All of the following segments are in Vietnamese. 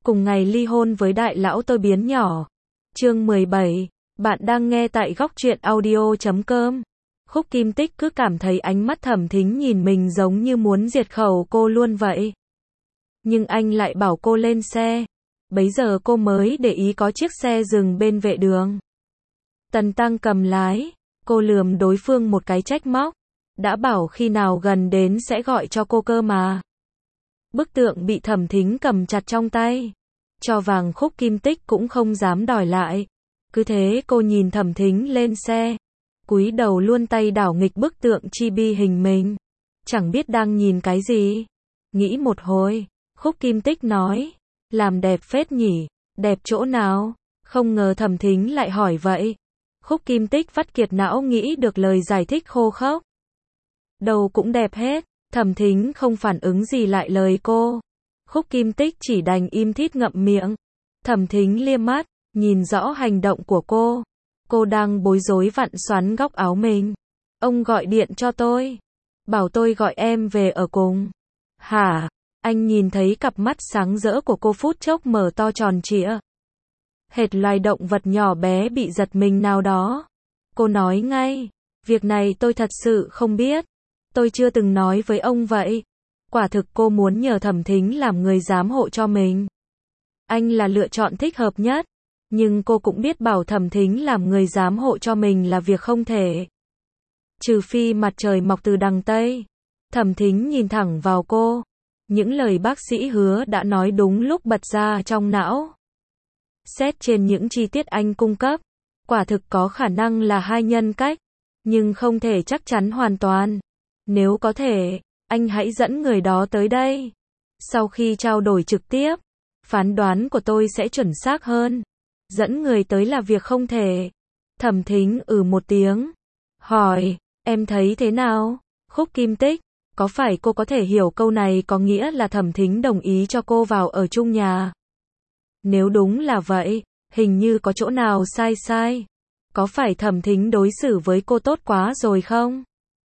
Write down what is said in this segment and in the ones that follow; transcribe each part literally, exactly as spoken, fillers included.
cùng ngày ly hôn với đại lão tôi biến nhỏ. Chương mười bảy, bạn đang nghe tại góc truyện audio chấm com. Khúc Kim Tích cứ cảm thấy ánh mắt Thẩm Thính nhìn mình giống như muốn diệt khẩu cô luôn vậy. Nhưng anh lại bảo cô lên xe. Bấy giờ cô mới để ý có chiếc xe dừng bên vệ đường. Tần Tăng cầm lái, cô lườm đối phương một cái trách móc. Đã bảo khi nào gần đến sẽ gọi cho cô cơ mà. Bức tượng bị Thẩm Thính cầm chặt trong tay. Cho vàng Khúc Kim Tích cũng không dám đòi lại. Cứ thế cô nhìn Thẩm Thính lên xe. Cúi đầu luôn tay đảo nghịch bức tượng chibi hình mình. Chẳng biết đang nhìn cái gì. Nghĩ một hồi, Khúc Kim Tích nói. Làm đẹp phết nhỉ, đẹp chỗ nào? Không ngờ Thẩm Thính lại hỏi vậy. Khúc Kim Tích vắt kiệt não nghĩ được lời giải thích khô khốc. Đâu cũng đẹp hết. Thẩm Thính không phản ứng gì lại lời cô. Khúc Kim Tích chỉ đành im thít ngậm miệng. Thẩm Thính liếc mắt, nhìn rõ hành động của cô. Cô đang bối rối vặn xoắn góc áo mình. Ông gọi điện cho tôi. Bảo tôi gọi em về ở cùng. Hả? Anh nhìn thấy cặp mắt sáng rỡ của cô phút chốc mở to tròn trịa. Hệt loài động vật nhỏ bé bị giật mình nào đó. Cô nói ngay. Việc này tôi thật sự không biết. Tôi chưa từng nói với ông vậy. Quả thực cô muốn nhờ Thẩm Thính làm người giám hộ cho mình. Anh là lựa chọn thích hợp nhất. Nhưng cô cũng biết bảo Thẩm Thính làm người giám hộ cho mình là việc không thể. Trừ phi mặt trời mọc từ đằng Tây. Thẩm Thính nhìn thẳng vào cô. Những lời bác sĩ hứa đã nói đúng lúc bật ra trong não. Xét trên những chi tiết anh cung cấp, quả thực có khả năng là hai nhân cách. Nhưng không thể chắc chắn hoàn toàn. Nếu có thể, anh hãy dẫn người đó tới đây. Sau khi trao đổi trực tiếp, phán đoán của tôi sẽ chuẩn xác hơn. Dẫn người tới là việc không thể. Thẩm Thính ừ một tiếng. Hỏi, em thấy thế nào? Khúc Kim Tích, có phải cô có thể hiểu câu này có nghĩa là Thẩm Thính đồng ý cho cô vào ở chung nhà? Nếu đúng là vậy, hình như có chỗ nào sai sai. Có phải Thẩm Thính đối xử với cô tốt quá rồi không?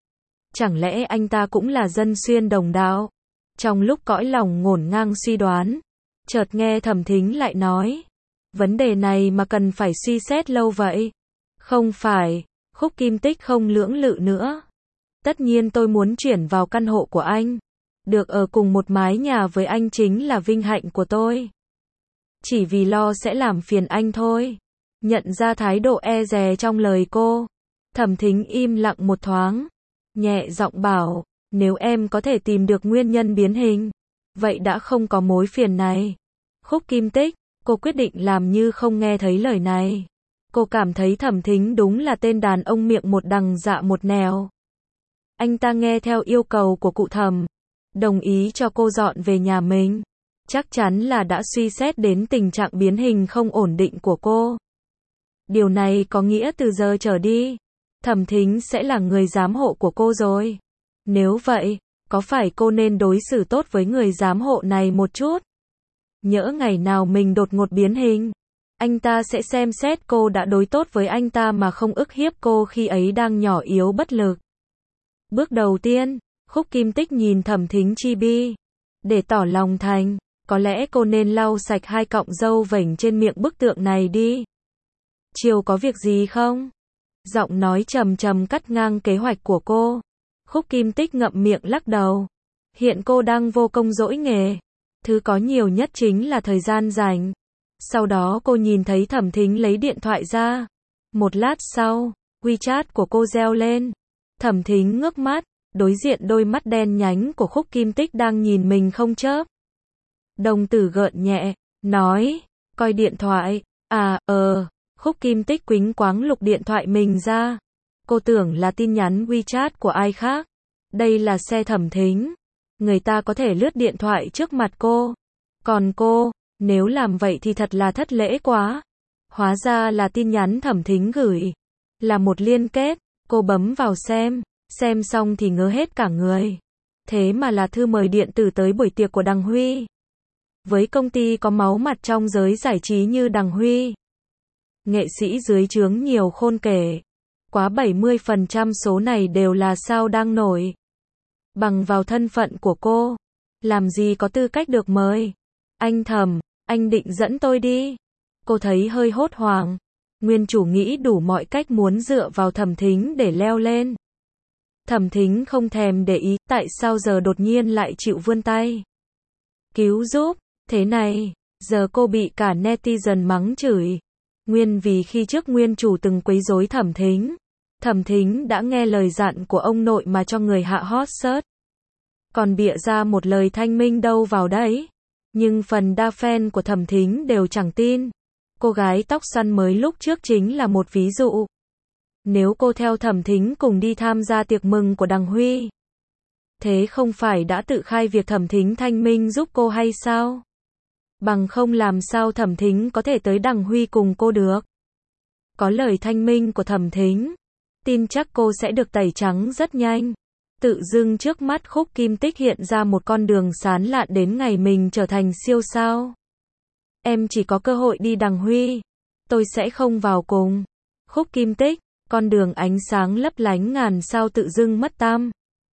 Chẳng lẽ anh ta cũng là dân xuyên đồng đạo? Trong lúc cõi lòng ngổn ngang suy đoán, chợt nghe Thẩm Thính lại nói. Vấn đề này mà cần phải suy xét lâu vậy? Không phải, Khúc Kim Tích không lưỡng lự nữa. Tất nhiên tôi muốn chuyển vào căn hộ của anh. Được ở cùng một mái nhà với anh chính là vinh hạnh của tôi. Chỉ vì lo sẽ làm phiền anh thôi. Nhận ra thái độ e dè trong lời cô. Thẩm Thính im lặng một thoáng. Nhẹ giọng bảo, nếu em có thể tìm được nguyên nhân biến hình, vậy đã không có mối phiền này. Khúc Kim Tích, cô quyết định làm như không nghe thấy lời này. Cô cảm thấy Thẩm Thính đúng là tên đàn ông miệng một đằng dạ một nẻo. Anh ta nghe theo yêu cầu của cụ Thẩm, đồng ý cho cô dọn về nhà mình. Chắc chắn là đã suy xét đến tình trạng biến hình không ổn định của cô. Điều này có nghĩa từ giờ trở đi, Thẩm Thính sẽ là người giám hộ của cô rồi. Nếu vậy, có phải cô nên đối xử tốt với người giám hộ này một chút? Nhỡ ngày nào mình đột ngột biến hình, anh ta sẽ xem xét cô đã đối tốt với anh ta mà không ức hiếp cô khi ấy đang nhỏ yếu bất lực. Bước đầu tiên, Khúc Kim Tích nhìn Thẩm Thính chibi. Để tỏ lòng thành, có lẽ cô nên lau sạch hai cọng râu vểnh trên miệng bức tượng này đi. Chiều có việc gì không? Giọng nói trầm trầm cắt ngang kế hoạch của cô. Khúc Kim Tích ngậm miệng lắc đầu. Hiện cô đang vô công dỗi nghề. Thứ có nhiều nhất chính là thời gian rảnh. Sau đó cô nhìn thấy Thẩm Thính lấy điện thoại ra. Một lát sau, WeChat của cô reo lên. Thẩm Thính ngước mắt, đối diện đôi mắt đen nhánh của Khúc Kim Tích đang nhìn mình không chớp. Đồng tử gợn nhẹ, nói, coi điện thoại. À, ờ, Khúc Kim Tích quính quáng lục điện thoại mình ra. Cô tưởng là tin nhắn WeChat của ai khác. Đây là xe Thẩm Thính. Người ta có thể lướt điện thoại trước mặt cô. Còn cô, nếu làm vậy thì thật là thất lễ quá. Hóa ra là tin nhắn Thẩm Thính gửi. Là một liên kết, cô bấm vào xem. Xem xong thì ngớ hết cả người. Thế mà là thư mời điện tử tới buổi tiệc của Đằng Huy. Với công ty có máu mặt trong giới giải trí như Đằng Huy, nghệ sĩ dưới trướng nhiều khôn kể. Quá bảy mươi phần trăm số này đều là sao đang nổi. Bằng vào thân phận của cô, làm gì có tư cách được mời. Anh Thẩm, Anh định dẫn tôi đi. Cô thấy hơi hốt hoảng. Nguyên chủ nghĩ đủ mọi cách muốn dựa vào Thẩm Thính để leo lên. Thẩm Thính không thèm để ý, tại sao giờ đột nhiên lại chịu vươn tay. Cứu giúp, thế này, giờ cô bị cả netizen mắng chửi. Nguyên vì khi trước nguyên chủ từng quấy rối Thẩm Thính. Thẩm Thính đã nghe lời dặn của ông nội mà cho người hạ hot search. Còn bịa ra một lời thanh minh đâu vào đấy. Nhưng phần đa fan của Thẩm Thính đều chẳng tin. Cô gái tóc xoăn mới lúc trước chính là một ví dụ. Nếu cô theo Thẩm Thính cùng đi tham gia tiệc mừng của Đằng Huy, thế không phải đã tự khai việc Thẩm Thính thanh minh giúp cô hay sao? Bằng không làm sao Thẩm Thính có thể tới Đằng Huy cùng cô được? Có lời thanh minh của Thẩm Thính, tin chắc cô sẽ được tẩy trắng rất nhanh. Tự dưng trước mắt Khúc Kim Tích hiện ra một con đường sán lạn đến ngày mình trở thành siêu sao. Em chỉ có cơ hội đi Đằng Huy, tôi sẽ không vào cùng. Khúc Kim Tích, con đường ánh sáng lấp lánh ngàn sao tự dưng mất tăm.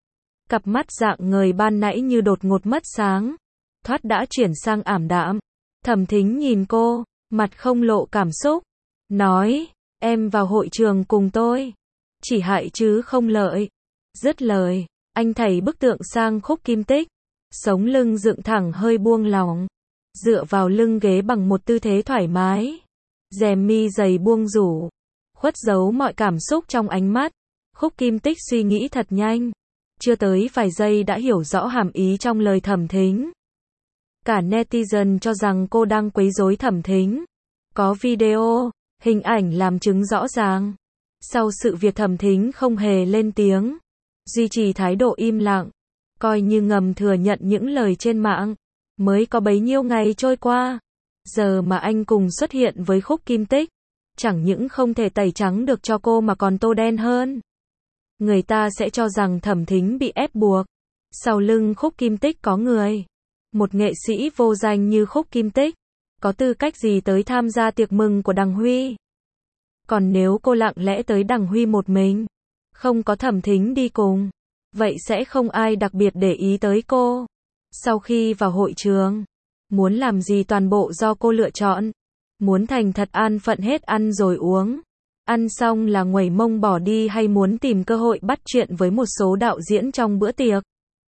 Cặp mắt dạng người ban nãy như đột ngột mất sáng, thoát đã chuyển sang ảm đạm. Thẩm Thính nhìn cô, mặt không lộ cảm xúc, nói, em vào hội trường cùng tôi, chỉ hại chứ không lợi. Dứt lời, anh thảy bức tượng sang Khúc Kim Tích, sống lưng dựng thẳng hơi buông lỏng, dựa vào lưng ghế bằng một tư thế thoải mái, rèm mi dày buông rủ, khuất giấu mọi cảm xúc trong ánh mắt. Khúc Kim Tích suy nghĩ thật nhanh, chưa tới vài giây đã hiểu rõ hàm ý trong lời Thẩm Thính. Cả netizen cho rằng cô đang quấy rối Thẩm Thính. Có video, hình ảnh làm chứng rõ ràng. Sau sự việc Thẩm Thính không hề lên tiếng, duy trì thái độ im lặng, coi như ngầm thừa nhận những lời trên mạng. Mới có bấy nhiêu ngày trôi qua, giờ mà anh cùng xuất hiện với Khúc Kim Tích, chẳng những không thể tẩy trắng được cho cô mà còn tô đen hơn. Người ta sẽ cho rằng Thẩm Thính bị ép buộc. Sau lưng Khúc Kim Tích có người. Một nghệ sĩ vô danh như Khúc Kim Tích, có tư cách gì tới tham gia tiệc mừng của Đằng Huy? Còn nếu cô lặng lẽ tới Đằng Huy một mình, không có Thẩm Thính đi cùng, vậy sẽ không ai đặc biệt để ý tới cô. Sau khi vào hội trường, muốn làm gì toàn bộ do cô lựa chọn. Muốn thành thật an phận hết ăn rồi uống. Ăn xong là nguẩy mông bỏ đi hay muốn tìm cơ hội bắt chuyện với một số đạo diễn trong bữa tiệc.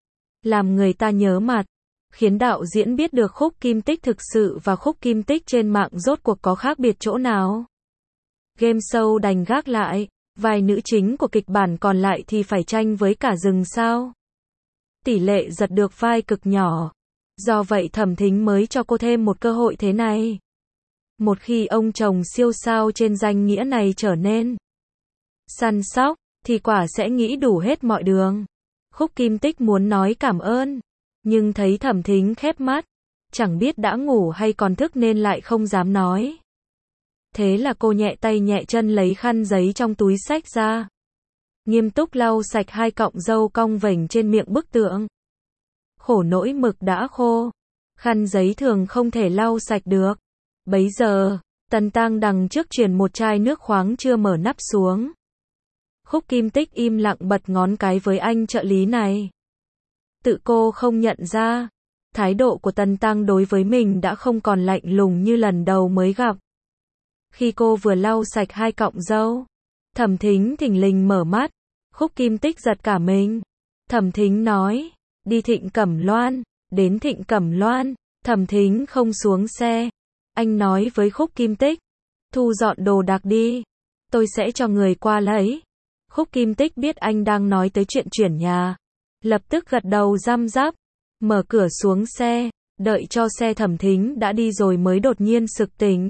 Làm người ta nhớ mặt, khiến đạo diễn biết được Khúc Kim Tích thực sự và Khúc Kim Tích trên mạng rốt cuộc có khác biệt chỗ nào. Game show đành gác lại, vài nữ chính của kịch bản còn lại thì phải tranh với cả rừng sao. Tỷ lệ giật được vai cực nhỏ. Do vậy Thẩm Thính mới cho cô thêm một cơ hội thế này. Một khi ông chồng siêu sao trên danh nghĩa này trở nên săn sóc, thì quả sẽ nghĩ đủ hết mọi đường. Khúc Kim Tích muốn nói cảm ơn, nhưng thấy Thẩm Thính khép mắt, chẳng biết đã ngủ hay còn thức nên lại không dám nói. Thế là cô nhẹ tay nhẹ chân lấy khăn giấy trong túi xách ra, nghiêm túc lau sạch hai cọng râu cong vểnh trên miệng bức tượng. Khổ nỗi mực đã khô, khăn giấy thường không thể lau sạch được. Bấy giờ, Tần Tang đằng trước truyền một chai nước khoáng chưa mở nắp xuống. Khúc Kim Tích im lặng bật ngón cái với anh trợ lý này. Tự cô không nhận ra, thái độ của Tần Tang đối với mình đã không còn lạnh lùng như lần đầu mới gặp. Khi cô vừa lau sạch hai cọng râu, Thẩm Thính thình lình mở mắt. Khúc Kim Tích giật cả mình. Thẩm Thính nói, đi Thịnh Cẩm Loan. Đến Thịnh Cẩm Loan, Thẩm Thính không xuống xe. Anh nói với Khúc Kim Tích, thu dọn đồ đạc đi, tôi sẽ cho người qua lấy. Khúc Kim Tích biết anh đang nói tới chuyện chuyển nhà, lập tức gật đầu răm rắp, mở cửa xuống xe, đợi cho xe Thẩm Thính đã đi rồi mới đột nhiên sực tỉnh.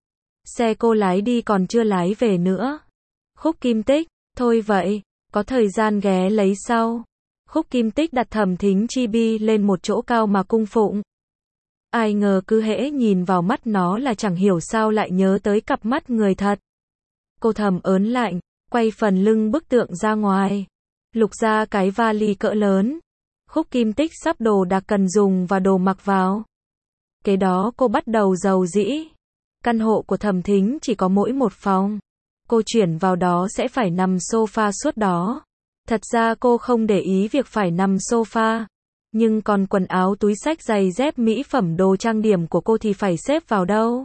Xe cô lái đi còn chưa lái về nữa. Khúc Kim Tích, thôi vậy, có thời gian ghé lấy sau. Khúc Kim Tích đặt Thẩm Thính chibi lên một chỗ cao mà cung phụng. Ai ngờ cứ hễ nhìn vào mắt nó là chẳng hiểu sao lại nhớ tới cặp mắt người thật. Cô thầm ớn lạnh, quay phần lưng bức tượng ra ngoài, lục ra cái vali cỡ lớn. Khúc Kim Tích sắp đồ đạc cần dùng và đồ mặc vào. Kế đó cô bắt đầu rầu rĩ. Căn hộ của Thẩm Thính chỉ có mỗi một phòng. Cô chuyển vào đó sẽ phải nằm sofa suốt đó. Thật ra cô không để ý việc phải nằm sofa. Nhưng còn quần áo túi xách giày dép mỹ phẩm đồ trang điểm của cô thì phải xếp vào đâu?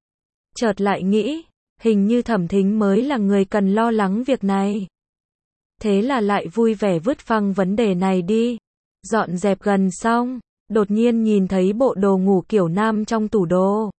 Chợt lại nghĩ, hình như Thẩm Thính mới là người cần lo lắng việc này. Thế là lại vui vẻ vứt phăng vấn đề này đi. Dọn dẹp gần xong, đột nhiên nhìn thấy bộ đồ ngủ kiểu nam trong tủ đồ.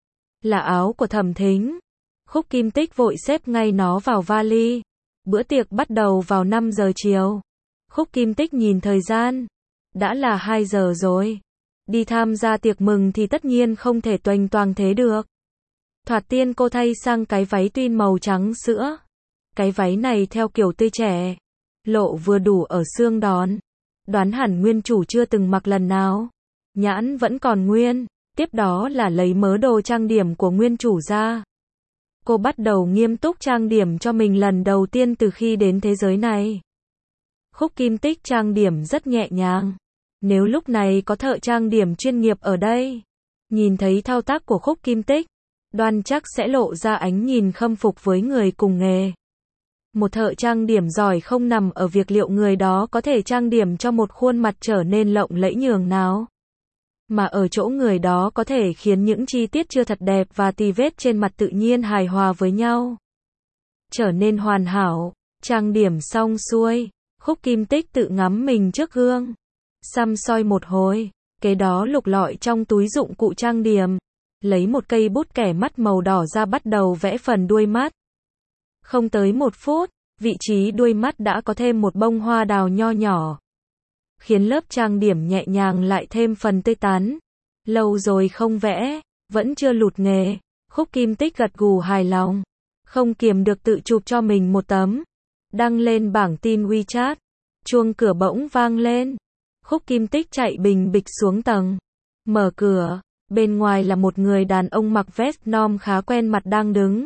Là áo của Thẩm Thính. Khúc Kim Tích vội xếp ngay nó vào vali. Bữa tiệc bắt đầu vào năm giờ chiều. Khúc Kim Tích nhìn thời gian. Đã là hai giờ rồi. Đi tham gia tiệc mừng thì tất nhiên không thể toành toàng thế được. Thoạt tiên cô thay sang cái váy twin màu trắng sữa. Cái váy này theo kiểu tươi trẻ. Lộ vừa đủ ở xương đòn. Đoán hẳn nguyên chủ chưa từng mặc lần nào. Nhãn vẫn còn nguyên. Tiếp đó là lấy mớ đồ trang điểm của nguyên chủ ra. Cô bắt đầu nghiêm túc trang điểm cho mình lần đầu tiên từ khi đến thế giới này. Khúc Kim Tích trang điểm rất nhẹ nhàng. Nếu lúc này có thợ trang điểm chuyên nghiệp ở đây, nhìn thấy thao tác của Khúc Kim Tích, đoan chắc sẽ lộ ra ánh nhìn khâm phục với người cùng nghề. Một thợ trang điểm giỏi không nằm ở việc liệu người đó có thể trang điểm cho một khuôn mặt trở nên lộng lẫy nhường nào, mà ở chỗ người đó có thể khiến những chi tiết chưa thật đẹp và tì vết trên mặt tự nhiên hài hòa với nhau, trở nên hoàn hảo. Trang điểm xong xuôi, Khúc Kim Tích tự ngắm mình trước gương, săm soi một hồi, kế đó lục lọi trong túi dụng cụ trang điểm, lấy một cây bút kẻ mắt màu đỏ ra bắt đầu vẽ phần đuôi mắt. Không tới một phút, vị trí đuôi mắt đã có thêm một bông hoa đào nho nhỏ, khiến lớp trang điểm nhẹ nhàng lại thêm phần tươi tắn. Lâu rồi không vẽ, vẫn chưa lụt nghề. Khúc Kim Tích gật gù hài lòng, không kiềm được tự chụp cho mình một tấm, đăng lên bảng tin WeChat. Chuông cửa bỗng vang lên. Khúc Kim Tích chạy bình bịch xuống tầng, mở cửa, bên ngoài là một người đàn ông mặc vest nom khá quen mặt đang đứng.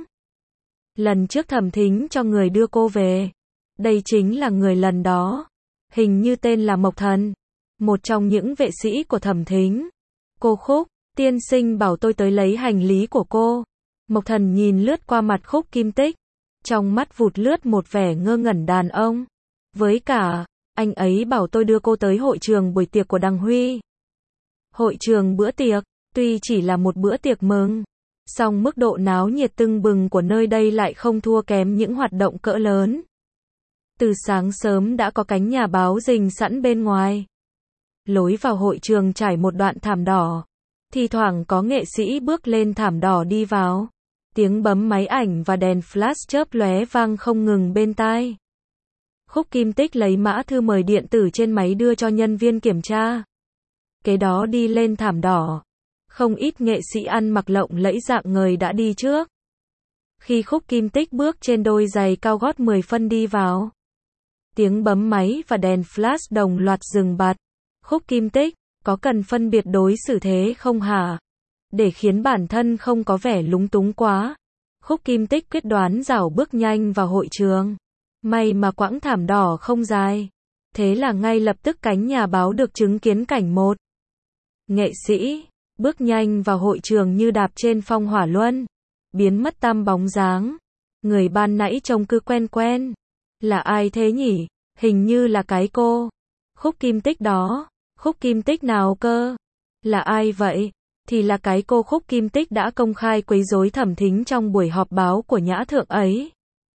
Lần trước Thẩm Thính cho người đưa cô về, đây chính là người lần đó. Hình như tên là Mộc Thần, một trong những vệ sĩ của Thẩm Thính. Cô Khúc, tiên sinh bảo tôi tới lấy hành lý của cô. Mộc Thần nhìn lướt qua mặt Khúc Kim Tích, trong mắt vụt lướt một vẻ ngơ ngẩn đàn ông. Với cả, anh ấy bảo tôi đưa cô tới hội trường buổi tiệc của Đằng Huy. Hội trường bữa tiệc, tuy chỉ là một bữa tiệc mừng, song mức độ náo nhiệt tưng bừng của nơi đây lại không thua kém những hoạt động cỡ lớn. Từ sáng sớm đã có cánh nhà báo rình sẵn bên ngoài. Lối vào hội trường trải một đoạn thảm đỏ. Thì thoảng có nghệ sĩ bước lên thảm đỏ đi vào. Tiếng bấm máy ảnh và đèn flash chớp lóe vang không ngừng bên tai. Khúc Kim Tích lấy mã thư mời điện tử trên máy đưa cho nhân viên kiểm tra. Kế đó đi lên thảm đỏ. Không ít nghệ sĩ ăn mặc lộng lẫy dạng người đã đi trước. Khi Khúc Kim Tích bước trên đôi giày cao gót mười phân đi vào, tiếng bấm máy và đèn flash đồng loạt dừng bặt. Khúc Kim Tích, có cần phân biệt đối xử thế không hả? Để khiến bản thân không có vẻ lúng túng quá, Khúc Kim Tích quyết đoán rảo bước nhanh vào hội trường. May mà quãng thảm đỏ không dài. Thế là ngay lập tức cánh nhà báo được chứng kiến cảnh một nghệ sĩ bước nhanh vào hội trường như đạp trên phong hỏa luân, biến mất tăm bóng dáng. Người ban nãy trông cứ quen quen. Là ai thế nhỉ? Hình như là cái cô Khúc Kim Tích đó. Khúc Kim Tích nào cơ? Là ai vậy? Thì là cái cô Khúc Kim Tích đã công khai quấy rối Thẩm Thính trong buổi họp báo của Nhã Thượng ấy.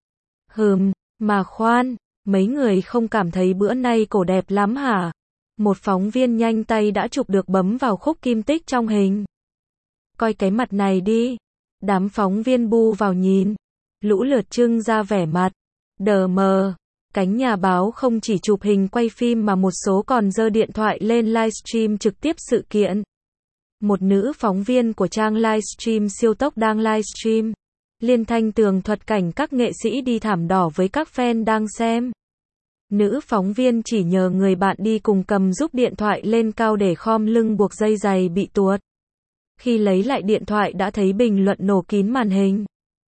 Hừm, mà khoan, mấy người không cảm thấy bữa nay cổ đẹp lắm hả? Một phóng viên nhanh tay đã chụp được bấm vào Khúc Kim Tích trong hình. Coi cái mặt này đi. Đám phóng viên bu vào nhìn, lũ lượt trưng ra vẻ mặt đờ mờ. Cánh nhà báo không chỉ chụp hình quay phim mà một số còn giơ điện thoại lên livestream trực tiếp sự kiện. Một nữ phóng viên của trang livestream siêu tốc đang livestream, liên thanh tường thuật cảnh các nghệ sĩ đi thảm đỏ với các fan đang xem. Nữ phóng viên chỉ nhờ người bạn đi cùng cầm giúp điện thoại lên cao để khom lưng buộc dây giày bị tuột. Khi lấy lại điện thoại đã thấy bình luận nổ kín màn hình.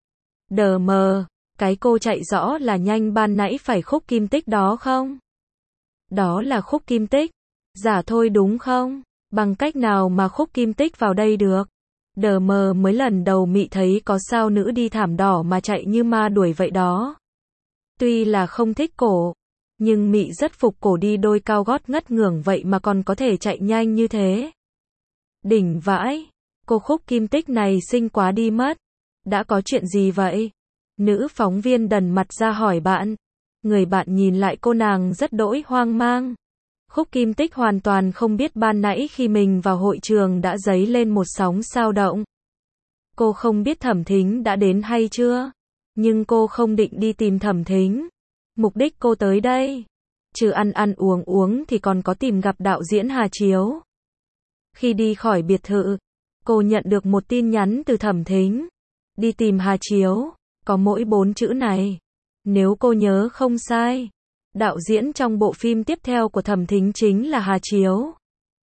Đờ mờ, cái cô chạy rõ là nhanh ban nãy phải Khúc Kim Tích đó không? Đó là Khúc Kim Tích. Giả thôi đúng không? Bằng cách nào mà Khúc Kim Tích vào đây được? Đờ mờ mới lần đầu mị thấy có sao nữ đi thảm đỏ mà chạy như ma đuổi vậy đó. Tuy là không thích cổ, Nhưng Mị rất phục cổ đi đôi cao gót ngất ngưởng vậy mà còn có thể chạy nhanh như thế. Đỉnh vãi, cô Khúc Kim Tích này xinh quá đi mất. Đã có chuyện gì vậy? Nữ phóng viên đần mặt ra hỏi bạn. Người bạn nhìn lại cô nàng rất đỗi hoang mang. Khúc Kim Tích hoàn toàn không biết ban nãy khi mình vào hội trường đã dấy lên một sóng sao động. Cô không biết Thẩm Thính đã đến hay chưa, nhưng cô không định đi tìm Thẩm Thính. Mục đích cô tới đây, trừ ăn ăn uống uống thì còn có tìm gặp đạo diễn Hà Chiếu. Khi đi khỏi biệt thự, cô nhận được một tin nhắn từ Thẩm Thính. Đi tìm Hà Chiếu, có mỗi bốn chữ này. Nếu cô nhớ không sai, đạo diễn trong bộ phim tiếp theo của Thẩm Thính chính là Hà Chiếu.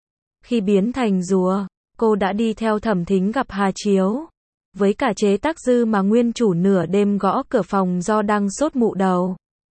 Khi biến thành rùa, cô đã đi theo Thẩm Thính gặp Hà Chiếu. Với cả chế tác dư mà nguyên chủ nửa đêm gõ cửa phòng do đang sốt mụ đầu.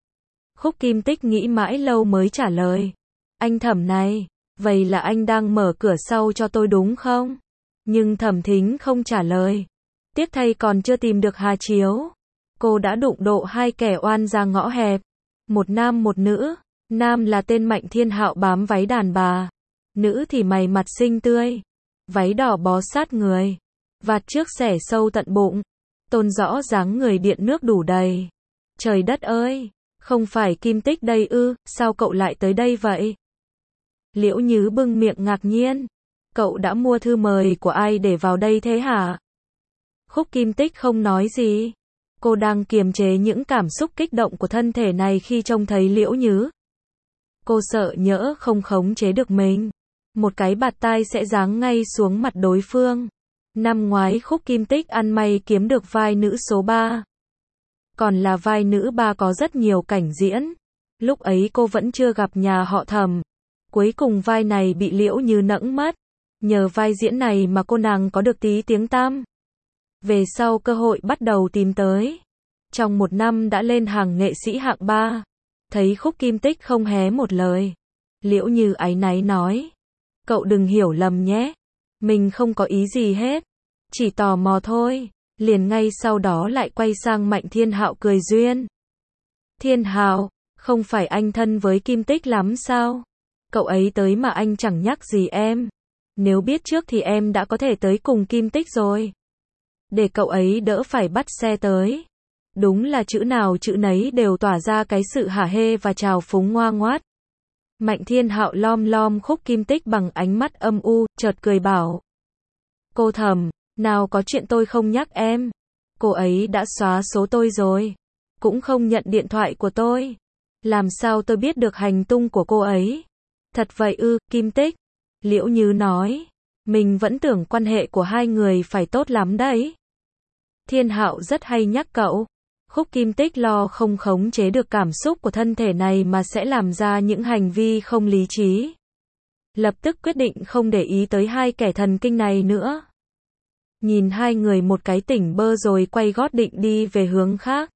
Khúc Kim Tích nghĩ mãi lâu mới trả lời. Anh Thẩm này, vậy là anh đang mở cửa sau cho tôi đúng không? Nhưng Thẩm Thính không trả lời. Tiếc thay còn chưa tìm được Hà Chiếu. Cô đã đụng độ hai kẻ oan ra ngõ hẹp. Một nam một nữ. Nam là tên Mạnh Thiên Hạo bám váy đàn bà. Nữ thì mày mặt xinh tươi. Váy đỏ bó sát người. Vạt trước xẻ sâu tận bụng. Tôn rõ dáng người điện nước đủ đầy. Trời đất ơi! Không phải Kim Tích đây ư, sao cậu lại tới đây vậy? Liễu Nhứ bưng miệng ngạc nhiên. Cậu đã mua thư mời của ai để vào đây thế hả? Khúc Kim Tích không nói gì. Cô đang kiềm chế những cảm xúc kích động của thân thể này khi trông thấy Liễu Nhứ. Cô sợ nhỡ không khống chế được mình. Một cái bạt tai sẽ giáng ngay xuống mặt đối phương. Năm ngoái Khúc Kim Tích ăn may kiếm được vai nữ số ba. Còn là vai nữ ba có rất nhiều cảnh diễn. Lúc ấy cô vẫn chưa gặp nhà họ Thẩm. Cuối cùng vai này bị Liễu Nhứ nẫng mất. Nhờ vai diễn này mà cô nàng có được tí tiếng tăm. Về sau cơ hội bắt đầu tìm tới. Trong một năm đã lên hàng nghệ sĩ hạng ba. Thấy Khúc Kim Tích không hé một lời. Liễu Nhứ áy náy nói. Cậu đừng hiểu lầm nhé. Mình không có ý gì hết. Chỉ tò mò thôi. Liền ngay sau đó lại quay sang Mạnh Thiên Hạo cười duyên. Thiên Hạo, không phải anh thân với Kim Tích lắm sao? Cậu ấy tới mà anh chẳng nhắc gì em. Nếu biết trước thì em đã có thể tới cùng Kim Tích rồi. Để cậu ấy đỡ phải bắt xe tới. Đúng là chữ nào chữ nấy đều tỏa ra cái sự hả hê và trào phúng ngoa ngoát. Mạnh Thiên Hạo lom lom Khúc Kim Tích bằng ánh mắt âm u, chợt cười bảo. Cô Thẩm, nào có chuyện tôi không nhắc em. Cô ấy đã xóa số tôi rồi. Cũng không nhận điện thoại của tôi. Làm sao tôi biết được hành tung của cô ấy? Thật vậy ư, Kim Tích? Liễu Nhứ nói. Mình vẫn tưởng quan hệ của hai người phải tốt lắm đấy. Thiên Hạo rất hay nhắc cậu. Khúc Kim Tích lo không khống chế được cảm xúc của thân thể này mà sẽ làm ra những hành vi không lý trí. Lập tức quyết định không để ý tới hai kẻ thần kinh này nữa. Nhìn hai người một cái tỉnh bơ rồi quay gót định đi về hướng khác.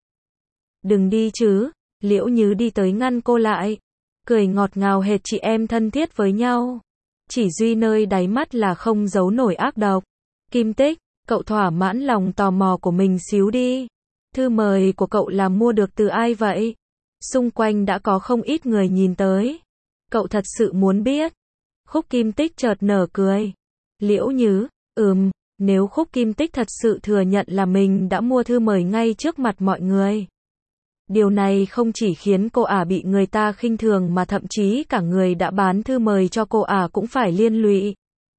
Đừng đi chứ. Liễu Nhứ đi tới ngăn cô lại. Cười ngọt ngào hệt chị em thân thiết với nhau. Chỉ duy nơi đáy mắt là không giấu nổi ác độc. Kim Tích, cậu thỏa mãn lòng tò mò của mình xíu đi. Thư mời của cậu là mua được từ ai vậy? Xung quanh đã có không ít người nhìn tới. Cậu thật sự muốn biết. Khúc Kim Tích chợt nở cười. Liễu Nhứ, ừm, nếu Khúc Kim Tích thật sự thừa nhận là mình đã mua thư mời ngay trước mặt mọi người. Điều này không chỉ khiến cô ả bị người ta khinh thường mà thậm chí cả người đã bán thư mời cho cô ả cũng phải liên lụy.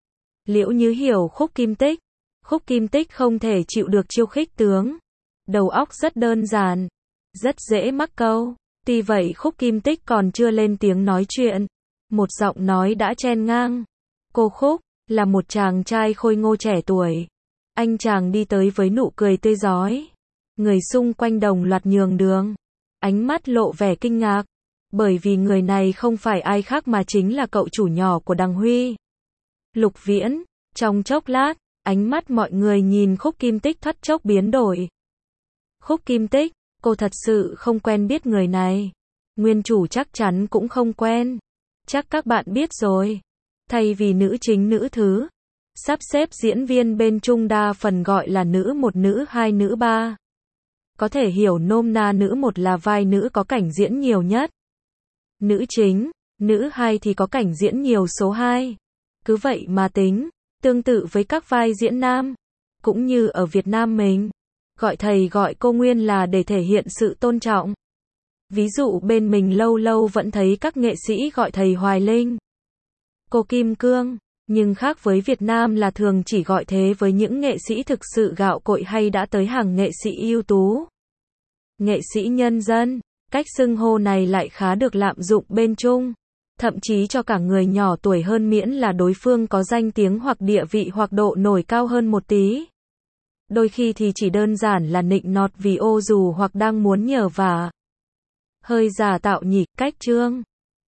Liễu Nhứ hiểu Khúc Kim Tích. Khúc Kim Tích không thể chịu được chiêu khích tướng. Đầu óc rất đơn giản. Rất dễ mắc câu. Tuy vậy Khúc Kim Tích còn chưa lên tiếng nói chuyện. Một giọng nói đã chen ngang. Cô Khúc, là một chàng trai khôi ngô trẻ tuổi. Anh chàng đi tới với nụ cười tươi rói. Người xung quanh đồng loạt nhường đường. Ánh mắt lộ vẻ kinh ngạc. Bởi vì người này không phải ai khác mà chính là cậu chủ nhỏ của Đằng Huy. Lục Viễn. Trong chốc lát, ánh mắt mọi người nhìn Khúc Kim Tích thoắt chốc biến đổi. Khúc Kim Tích, cô thật sự không quen biết người này. Nguyên chủ chắc chắn cũng không quen. Chắc các bạn biết rồi. Thay vì nữ chính nữ thứ, sắp xếp diễn viên bên Trung đa phần gọi là nữ một nữ hai nữ ba. Có thể hiểu nôm na nữ một là vai nữ có cảnh diễn nhiều nhất. nữ chính, nữ hai thì có cảnh diễn nhiều số hai. Cứ vậy mà tính, tương tự với các vai diễn nam, cũng như ở Việt Nam mình, gọi thầy gọi cô nguyên là để thể hiện sự tôn trọng. Ví dụ bên mình lâu lâu vẫn thấy các nghệ sĩ gọi thầy Hoài Linh, cô Kim Cương, nhưng khác với Việt Nam là thường chỉ gọi thế với những nghệ sĩ thực sự gạo cội hay đã tới hàng nghệ sĩ ưu tú. Nghệ sĩ nhân dân, cách xưng hô này lại khá được lạm dụng bên Trung, thậm chí cho cả người nhỏ tuổi hơn miễn là đối phương có danh tiếng hoặc địa vị hoặc độ nổi cao hơn một tí. Đôi khi thì chỉ đơn giản là nịnh nọt vì ô dù hoặc đang muốn nhờ vả. Hơi giả tạo nhỉ, cách Trương